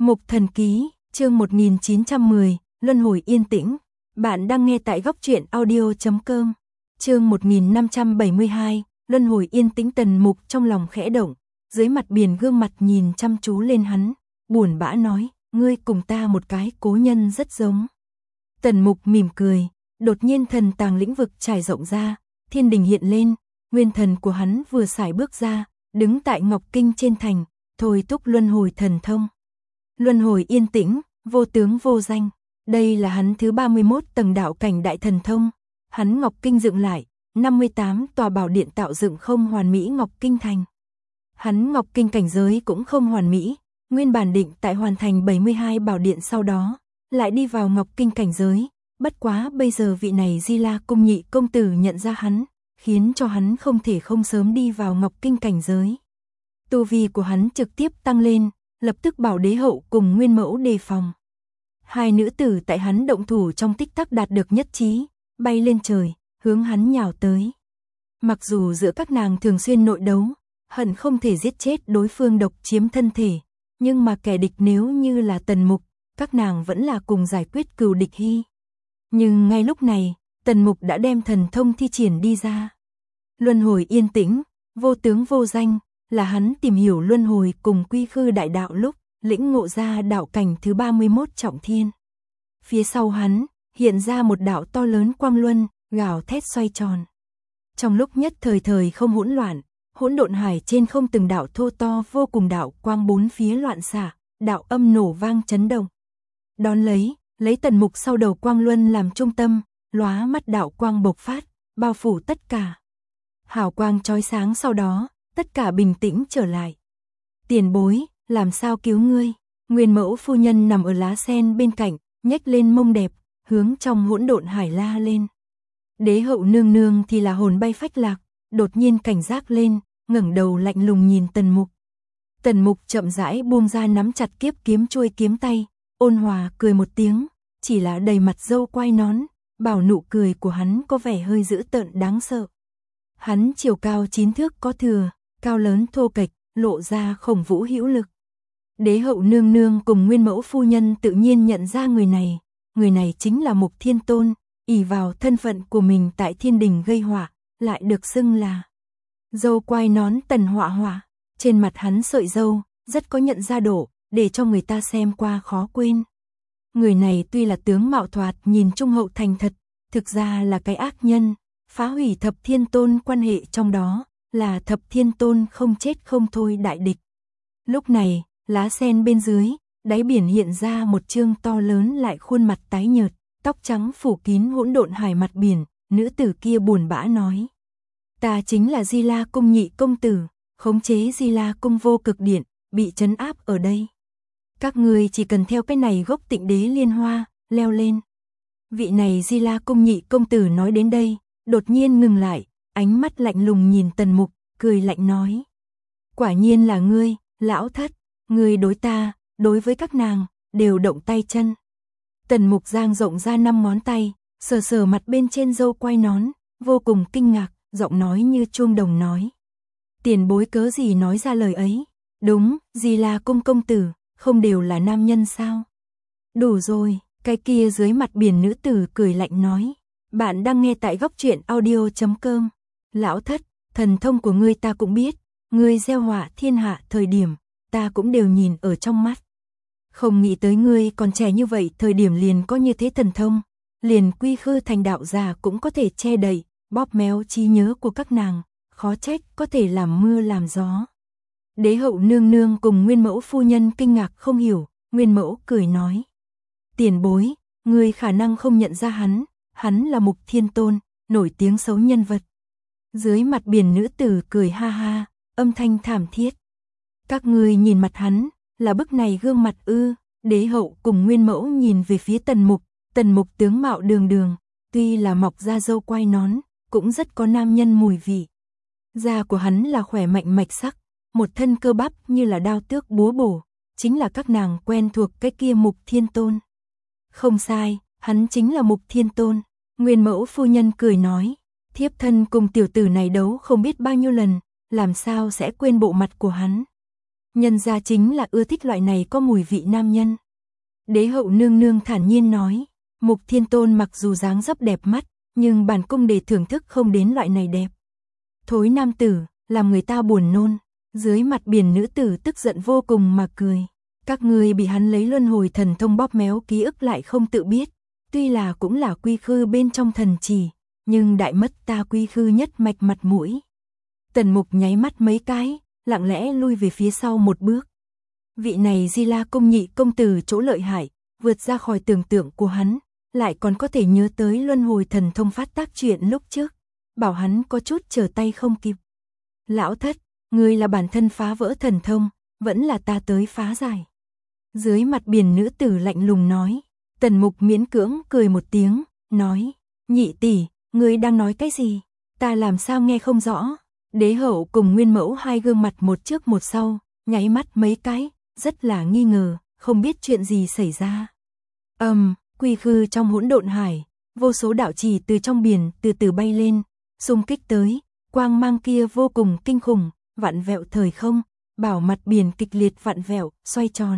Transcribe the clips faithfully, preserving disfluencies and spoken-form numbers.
Mục Thần Ký, chương một nghìn chín trăm mười, Luân hồi yên tĩnh. Bạn đang nghe tại góc truyện audio chấm com. Chương một nghìn năm trăm bảy mươi hai, Luân hồi yên tĩnh. Tần Mục trong lòng khẽ động, dưới mặt biển gương mặt nhìn chăm chú lên hắn, buồn bã nói, ngươi cùng ta một cái cố nhân rất giống. Tần Mục mỉm cười, đột nhiên thần tàng lĩnh vực trải rộng ra, thiên đình hiện lên, nguyên thần của hắn vừa sải bước ra, đứng tại Ngọc Kinh trên thành, thôi thúc luân hồi thần thông. Luân hồi yên tĩnh, vô tướng vô danh, đây là hắn thứ ba mươi mốt tầng đạo cảnh đại thần thông. Hắn Ngọc Kinh dựng lại, năm mươi tám tòa bảo điện tạo dựng không hoàn mỹ Ngọc Kinh thành. Hắn Ngọc Kinh cảnh giới cũng không hoàn mỹ, nguyên bản định tại hoàn thành bảy mươi hai bảo điện sau đó, lại đi vào Ngọc Kinh cảnh giới, bất quá bây giờ vị này Di La Cung nhị công tử nhận ra hắn, khiến cho hắn không thể không sớm đi vào Ngọc Kinh cảnh giới. Tu vi của hắn trực tiếp tăng lên, lập tức bảo đế hậu cùng nguyên mẫu đề phòng. Hai nữ tử tại hắn động thủ trong tích tắc đạt được nhất trí, bay lên trời, hướng hắn nhào tới. Mặc dù giữa các nàng thường xuyên nội đấu, hận không thể giết chết đối phương độc chiếm thân thể, nhưng mà kẻ địch nếu như là Tần Mục, các nàng vẫn là cùng giải quyết cừu địch hy. Nhưng ngay lúc này, Tần Mục đã đem thần thông thi triển đi ra. Luân hồi yên tĩnh, vô tướng vô danh, là hắn tìm hiểu luân hồi cùng quy khư đại đạo lúc, lĩnh ngộ ra đạo cảnh thứ ba mươi mốt trọng thiên. Phía sau hắn, hiện ra một đạo to lớn quang luân, gào thét xoay tròn. Trong lúc nhất thời thời không hỗn loạn, hỗn độn hải trên không từng đạo thô to vô cùng đạo quang bốn phía loạn xạ, đạo âm nổ vang chấn động. Đón lấy, lấy Tần Mục sau đầu quang luân làm trung tâm, lóa mắt đạo quang bộc phát, bao phủ tất cả. Hào quang chói sáng sau đó, tất cả bình tĩnh trở lại. Tiền bối, làm sao cứu ngươi? Nguyên mẫu phu nhân nằm ở lá sen bên cạnh, nhếch lên mông đẹp, hướng trong hỗn độn hải la lên. Đế hậu nương nương thì là hồn bay phách lạc, đột nhiên cảnh giác lên, ngẩng đầu lạnh lùng nhìn Tần Mục. Tần Mục chậm rãi buông ra nắm chặt kiếp kiếm chuôi kiếm tay, ôn hòa cười một tiếng, chỉ là đầy mặt râu quai nón, bảo nụ cười của hắn có vẻ hơi dữ tợn đáng sợ. Hắn chiều cao chín thước có thừa, cao lớn thô kệch, lộ ra khổng vũ hữu lực. Đế hậu nương nương cùng nguyên mẫu phu nhân tự nhiên nhận ra người này, người này chính là Mục Thiên Tôn, ỷ vào thân phận của mình tại thiên đình gây họa, lại được xưng là râu quai nón Tần Họa Họa. Trên mặt hắn sợi râu, rất có nhận ra độ, để cho người ta xem qua khó quên. Người này tuy là tướng mạo thoạt nhìn trung hậu thành thật, thực ra là cái ác nhân, phá hủy Thập Thiên Tôn quan hệ trong đó, là Thập Thiên Tôn không chết không thôi đại địch. Lúc này, lá sen bên dưới, đáy biển hiện ra một chương to lớn lại khuôn mặt tái nhợt, tóc trắng phủ kín hỗn độn hải mặt biển, nữ tử kia buồn bã nói. Ta chính là Di La Cung nhị công tử, khống chế Di La Cung vô cực điện, bị trấn áp ở đây. Các người chỉ cần theo cái này gốc Tịnh Đế Liên Hoa, leo lên. Vị này Di La Cung nhị công tử nói đến đây, đột nhiên ngừng lại, ánh mắt lạnh lùng nhìn Tần Mục, cười lạnh nói. Quả nhiên là ngươi, lão thất, ngươi đối ta, đối với các nàng, đều động tay chân. Tần Mục giang rộng ra năm ngón tay, sờ sờ mặt bên trên râu quai nón, vô cùng kinh ngạc, giọng nói như chuông đồng nói. Tiền bối cớ gì nói ra lời ấy? Đúng, Di La Cung công tử, không đều là nam nhân sao? Đủ rồi, cái kia dưới mặt biển nữ tử cười lạnh nói. Bạn đang nghe tại góc truyện audio chấm com. Lão thất, thần thông của ngươi ta cũng biết, ngươi gieo họa thiên hạ thời điểm, ta cũng đều nhìn ở trong mắt. Không nghĩ tới ngươi còn trẻ như vậy thời điểm liền có như thế thần thông, liền quy khư thành đạo già cũng có thể che đậy, bóp méo trí nhớ của các nàng, khó trách có thể làm mưa làm gió. Đế hậu nương nương cùng nguyên mẫu phu nhân kinh ngạc không hiểu, nguyên mẫu cười nói. Tiền bối, ngươi khả năng không nhận ra hắn, hắn là Mục Thiên Tôn, nổi tiếng xấu nhân vật. Dưới mặt biển nữ tử cười ha ha, âm thanh thảm thiết. Các ngươi nhìn mặt hắn, là bức này gương mặt ư? Đế hậu cùng nguyên mẫu nhìn về phía Tần Mục, Tần Mục tướng mạo đường đường, tuy là mọc da râu quai nón, cũng rất có nam nhân mùi vị. Da của hắn là khỏe mạnh mạch sắc, một thân cơ bắp như là đao tước búa bổ, chính là các nàng quen thuộc cái kia Mục Thiên Tôn. Không sai, hắn chính là Mục Thiên Tôn. Nguyên mẫu phu nhân cười nói, thiếp thân cùng tiểu tử này đấu không biết bao nhiêu lần, làm sao sẽ quên bộ mặt của hắn. Nhân gia chính là ưa thích loại này có mùi vị nam nhân. Đế hậu nương nương thản nhiên nói, Mục Thiên Tôn mặc dù dáng dấp đẹp mắt, nhưng bản cung để thưởng thức không đến loại này đẹp. Thối nam tử, làm người ta buồn nôn. Dưới mặt biển nữ tử tức giận vô cùng mà cười. Các ngươi bị hắn lấy luân hồi thần thông bóp méo ký ức lại không tự biết. Tuy là cũng là quy khư bên trong thần chỉ, nhưng đại mất ta quy khư nhất mạch mặt mũi. Tần Mục nháy mắt mấy cái, lặng lẽ lui về phía sau một bước. Vị này Di La Cung nhị công tử chỗ lợi hại, vượt ra khỏi tưởng tượng của hắn, lại còn có thể nhớ tới luân hồi thần thông phát tác chuyện lúc trước, bảo hắn có chút trở tay không kịp. Lão thất, ngươi là bản thân phá vỡ thần thông, vẫn là ta tới phá giải. Dưới mặt biển nữ tử lạnh lùng nói. Tần Mục miễn cưỡng cười một tiếng, nói, nhị tỷ, ngươi đang nói cái gì? Ta làm sao nghe không rõ? Đế hậu cùng Nguyên Mẫu hai gương mặt một trước một sau, nháy mắt mấy cái, rất là nghi ngờ, không biết chuyện gì xảy ra. Ầm, um, quy khư trong hỗn độn hải, vô số đạo chỉ từ trong biển từ từ bay lên, xung kích tới, quang mang kia vô cùng kinh khủng, vặn vẹo thời không, bảo mặt biển kịch liệt vặn vẹo, xoay tròn.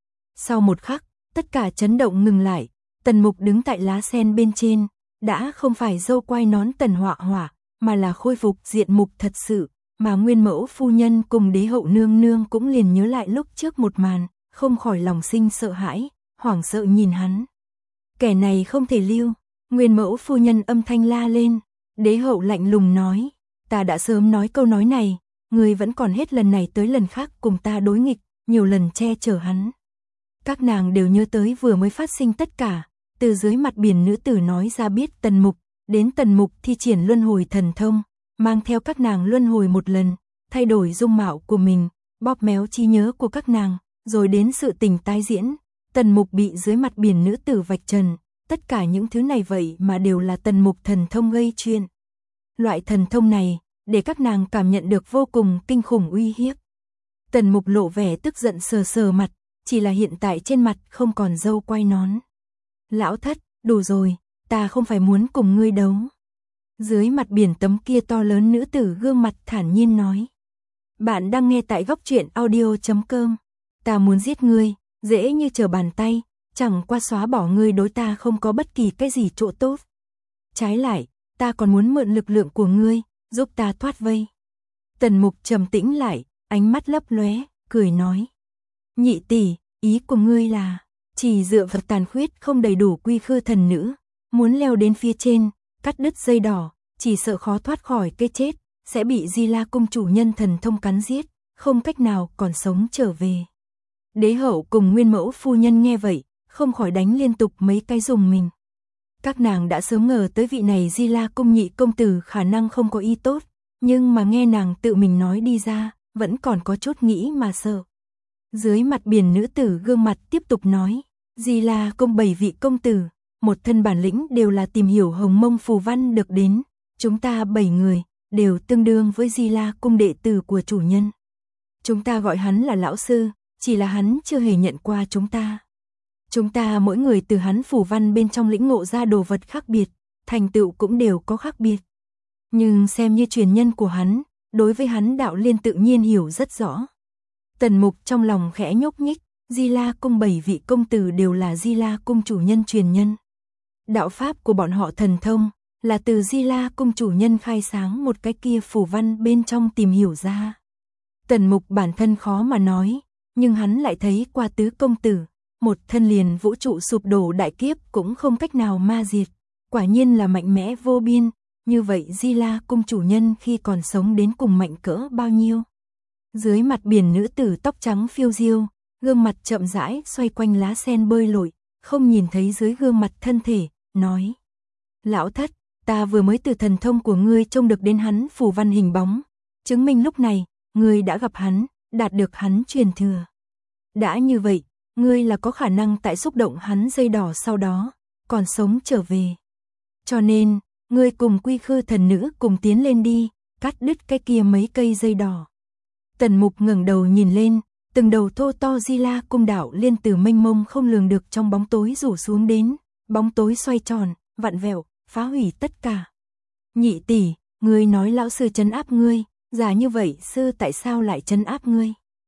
Sau một khắc, tất cả chấn động ngừng lại, Tần Mục đứng tại lá sen bên trên, đã không phải dâu quai nón Tần Họa Họa, mà là khôi phục diện mục thật sự, mà Nguyên Mẫu phu nhân cùng đế hậu nương nương cũng liền nhớ lại lúc trước một màn, không khỏi lòng sinh sợ hãi, hoảng sợ nhìn hắn. Kẻ này không thể lưu, Nguyên Mẫu phu nhân âm thanh la lên, đế hậu lạnh lùng nói, ta đã sớm nói câu nói này, người vẫn còn hết lần này tới lần khác cùng ta đối nghịch, nhiều lần che chở hắn. Các nàng đều nhớ tới vừa mới phát sinh tất cả, từ dưới mặt biển nữ tử nói ra biết Tần Mục, đến Tần Mục thi triển luân hồi thần thông, mang theo các nàng luân hồi một lần, thay đổi dung mạo của mình, bóp méo trí nhớ của các nàng, rồi đến sự tình tái diễn, Tần Mục bị dưới mặt biển nữ tử vạch trần, tất cả những thứ này vậy mà đều là Tần Mục thần thông gây chuyện. Loại thần thông này, để các nàng cảm nhận được vô cùng kinh khủng uy hiếp. Tần Mục lộ vẻ tức giận sờ sờ mặt, chỉ là hiện tại trên mặt không còn râu quai nón. Lão thất, đủ rồi, ta không phải muốn cùng ngươi đấu. Dưới mặt biển tấm kia to lớn nữ tử gương mặt thản nhiên nói. Bạn đang nghe tại góc truyện audio chấm com. Ta muốn giết ngươi, dễ như trở bàn tay, chẳng qua xóa bỏ ngươi đối ta không có bất kỳ cái gì chỗ tốt. Trái lại, ta còn muốn mượn lực lượng của ngươi, giúp ta thoát vây. Tần Mục trầm tĩnh lại, ánh mắt lấp lóe, cười nói. Nhị tỷ, ý của ngươi là, chỉ dựa vào tàn khuyết không đầy đủ quy khư thần nữ, muốn leo đến phía trên, cắt đứt dây đỏ, chỉ sợ khó thoát khỏi cái chết, sẽ bị Di La Cung chủ nhân thần thông cắn giết, không cách nào còn sống trở về. Đế hậu cùng Nguyên Mẫu phu nhân nghe vậy, không khỏi đánh liên tục mấy cái dùng mình. Các nàng đã sớm ngờ tới vị này Di La Cung nhị công tử khả năng không có ý tốt, nhưng mà nghe nàng tự mình nói đi ra, vẫn còn có chút nghĩ mà sợ. Dưới mặt biển nữ tử gương mặt tiếp tục nói, Di La Cung bảy vị công tử, một thân bản lĩnh đều là tìm hiểu hồng mông phù văn được đến, chúng ta bảy người, đều tương đương với Di La Cung đệ tử của chủ nhân. Chúng ta gọi hắn là lão sư, chỉ là hắn chưa hề nhận qua chúng ta. Chúng ta mỗi người từ hắn phù văn bên trong lĩnh ngộ ra đồ vật khác biệt, thành tựu cũng đều có khác biệt. Nhưng xem như truyền nhân của hắn, đối với hắn đạo liên tự nhiên hiểu rất rõ. Tần Mục trong lòng khẽ nhúc nhích, Di La Cung bảy vị công tử đều là Di La Cung chủ nhân truyền nhân. Đạo pháp của bọn họ thần thông, là từ Di La Cung chủ nhân khai sáng một cái kia phù văn bên trong tìm hiểu ra. Tần Mục bản thân khó mà nói, nhưng hắn lại thấy qua tứ công tử, một thân liền vũ trụ sụp đổ đại kiếp cũng không cách nào ma diệt, quả nhiên là mạnh mẽ vô biên, như vậy Di La Cung chủ nhân khi còn sống đến cùng mạnh cỡ bao nhiêu. Dưới mặt biển nữ tử tóc trắng phiêu diêu, gương mặt chậm rãi xoay quanh lá sen bơi lội, không nhìn thấy dưới gương mặt thân thể, nói. Lão thất, ta vừa mới từ thần thông của ngươi trông được đến hắn phù văn hình bóng, chứng minh lúc này, ngươi đã gặp hắn, đạt được hắn truyền thừa. Đã như vậy, ngươi là có khả năng tại xúc động hắn dây đỏ sau đó, còn sống trở về. Cho nên, ngươi cùng quy khư thần nữ cùng tiến lên đi, cắt đứt cái kia mấy cây dây đỏ. Tần Mục ngẩng đầu nhìn lên, từng đầu thô to Di La Cung đạo liên từ mênh mông không lường được trong bóng tối rủ xuống đến, bóng tối xoay tròn, vặn vẹo, phá hủy tất cả. Nhị tỷ, ngươi nói lão sư trấn áp ngươi, giả như vậy sư tại sao lại trấn áp ngươi?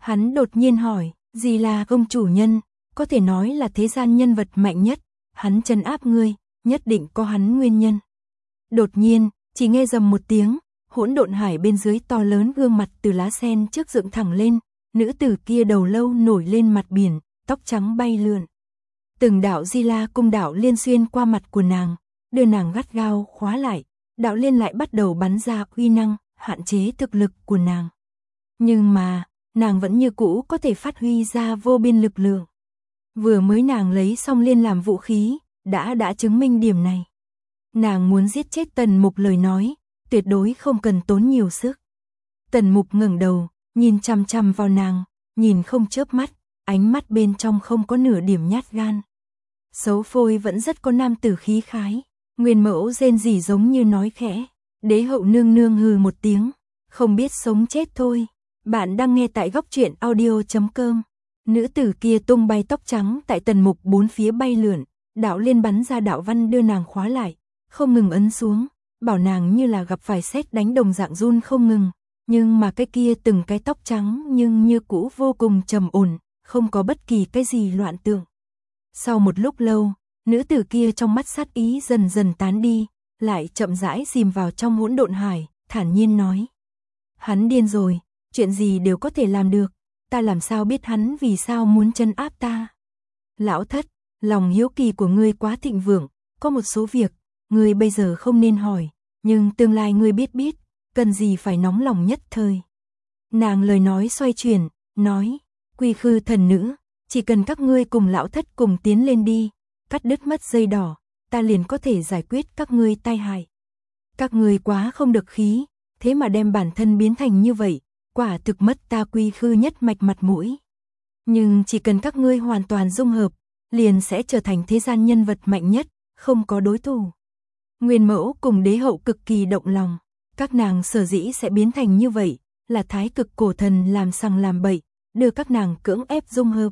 Hắn đột nhiên hỏi, gì là công chủ nhân, có thể nói là thế gian nhân vật mạnh nhất, hắn trấn áp ngươi, nhất định có hắn nguyên nhân. Đột nhiên, chỉ nghe rầm một tiếng, hỗn độn hải bên dưới to lớn gương mặt từ lá sen trước dựng thẳng lên, nữ tử kia đầu lâu nổi lên mặt biển, tóc trắng bay lượn. Từng đạo Di La cung đạo liên xuyên qua mặt của nàng, đưa nàng gắt gao khóa lại, đạo liên lại bắt đầu bắn ra uy năng, hạn chế thực lực của nàng. Nhưng mà, nàng vẫn như cũ có thể phát huy ra vô biên lực lượng. Vừa mới nàng lấy xong liên làm vũ khí, đã đã chứng minh điểm này. Nàng muốn giết chết Tần Mục lời nói, tuyệt đối không cần tốn nhiều sức. Tần Mục ngẩng đầu, nhìn chằm chằm vào nàng, nhìn không chớp mắt, ánh mắt bên trong không có nửa điểm nhát gan. Xấu phôi vẫn rất có nam tử khí khái, Nguyên Mẫu rên rỉ giống như nói khẽ, Đế hậu nương nương hừ một tiếng, không biết sống chết thôi. Bạn đang nghe tại góc truyện audio chấm com. Nữ tử kia tung bay tóc trắng tại Tần Mục bốn phía bay lượn, đạo liên bắn ra đạo văn đưa nàng khóa lại, không ngừng ấn xuống, bảo nàng như là gặp phải sét đánh đồng dạng run không ngừng, nhưng mà cái kia từng cái tóc trắng nhưng như cũ vô cùng trầm ổn, không có bất kỳ cái gì loạn tượng. Sau một lúc lâu, nữ tử kia trong mắt sát ý dần dần tán đi, lại chậm rãi chìm vào trong hỗn độn hải, thản nhiên nói: "Hắn điên rồi, chuyện gì đều có thể làm được, ta làm sao biết hắn vì sao muốn trấn áp ta?" "Lão thất, lòng hiếu kỳ của ngươi quá thịnh vượng, có một số việc, ngươi bây giờ không nên hỏi, nhưng tương lai ngươi biết biết, cần gì phải nóng lòng nhất thời." Nàng lời nói xoay chuyển, nói: "Quy Khư thần nữ, chỉ cần các ngươi cùng lão thất cùng tiến lên đi, cắt đứt mất dây đỏ, ta liền có thể giải quyết các ngươi tai hại. Các ngươi quá không được khí, thế mà đem bản thân biến thành như vậy, quả thực mất ta Quy Khư nhất mạch mặt mũi. Nhưng chỉ cần các ngươi hoàn toàn dung hợp, liền sẽ trở thành thế gian nhân vật mạnh nhất, không có đối thủ." Nguyên Mẫu cùng Đế hậu cực kỳ động lòng, các nàng sở dĩ sẽ biến thành như vậy, là thái cực cổ thần làm sằng làm bậy, đưa các nàng cưỡng ép dung hợp.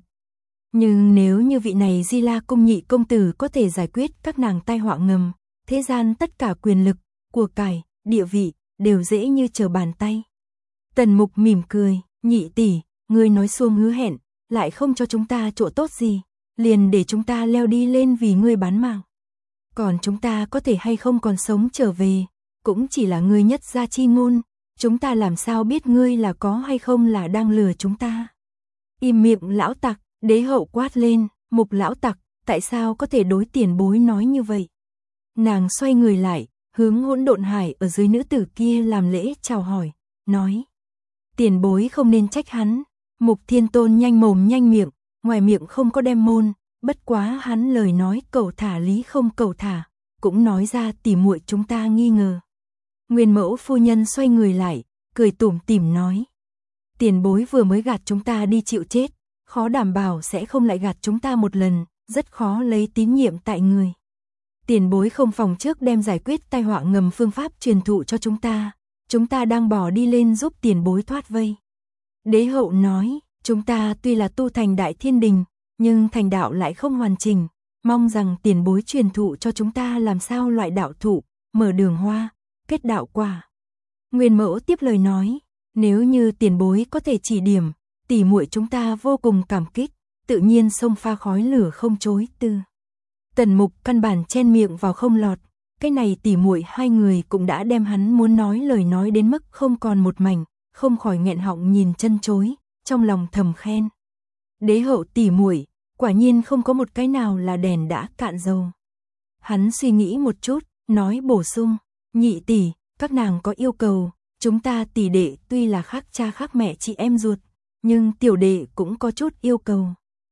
Nhưng nếu như vị này Di La cung nhị công tử có thể giải quyết các nàng tai họa ngầm, thế gian tất cả quyền lực, của cải, địa vị, đều dễ như trở bàn tay. Tần Mục mỉm cười, "Nhị tỷ, ngươi nói xuông hứa hẹn, lại không cho chúng ta chỗ tốt gì, liền để chúng ta leo đi lên vì ngươi bán mạng. Còn chúng ta có thể hay không còn sống trở về, cũng chỉ là ngươi nhất gia chi ngôn, chúng ta làm sao biết ngươi là có hay không là đang lừa chúng ta." "Im miệng lão tặc!" Đế hậu quát lên, "Mục lão tặc, tại sao có thể đối tiền bối nói như vậy?" Nàng xoay người lại, hướng hỗn độn hải ở dưới nữ tử kia làm lễ chào hỏi, nói: "Tiền bối không nên trách hắn." Mục Thiên Tôn nhanh mồm nhanh miệng, ngoài miệng không có đem môn, bất quá hắn lời nói cẩu thả lý không cẩu thả, cũng nói ra tỉ muội chúng ta nghi ngờ. Nguyên Mẫu phu nhân xoay người lại, cười tủm tỉm nói: "Tiền bối vừa mới gạt chúng ta đi chịu chết, khó đảm bảo sẽ không lại gạt chúng ta một lần, rất khó lấy tín nhiệm tại người. Tiền bối không phòng trước đem giải quyết tai họa ngầm phương pháp truyền thụ cho chúng ta, chúng ta đang bỏ đi lên giúp tiền bối thoát vây." Đế hậu nói: "Chúng ta tuy là tu thành đại thiên đình, nhưng thành đạo lại không hoàn chỉnh, mong rằng tiền bối truyền thụ cho chúng ta làm sao loại đạo thụ, mở đường hoa, kết đạo quả." Nguyên Mẫu tiếp lời nói: "Nếu như tiền bối có thể chỉ điểm, tỷ muội chúng ta vô cùng cảm kích, tự nhiên xông pha khói lửa không chối từ." Tần Mục căn bản chen miệng vào không lọt, cái này tỷ muội hai người cũng đã đem hắn muốn nói lời nói đến mức không còn một mảnh, không khỏi nghẹn họng nhìn chân chối, trong lòng thầm khen: "Đế hậu tỷ muội, quả nhiên không có một cái nào là đèn đã cạn dầu." Hắn suy nghĩ một chút, nói bổ sung: "Nhị tỷ, các nàng có yêu cầu, chúng ta tỷ đệ tuy là khác cha khác mẹ chị em ruột, nhưng tiểu đệ cũng có chút yêu cầu.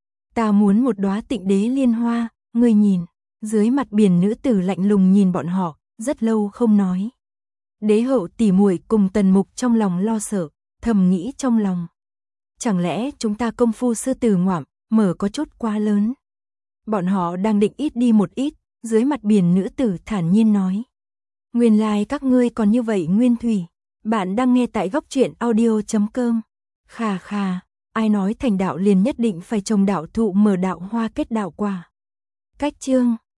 Ta muốn một đóa Tịnh Đế liên hoa, ngươi nhìn." Dưới mặt biển nữ tử lạnh lùng nhìn bọn họ, rất lâu không nói. Đế hậu tỷ muội cùng Tần Mục trong lòng lo sợ, thầm nghĩ trong lòng: chẳng lẽ chúng ta công phu sư tử ngoạm, mở có chút quá lớn. Bọn họ đang định ít đi một ít, dưới mặt biển nữ tử thản nhiên nói: "Nguyên lai các ngươi còn như vậy nguyên thủy." Bạn đang nghe tại góc truyện audio chấm com. Khà khà, ai nói thành đạo liền nhất định phải trồng đạo thụ mở đạo hoa kết đạo quả. Cách chương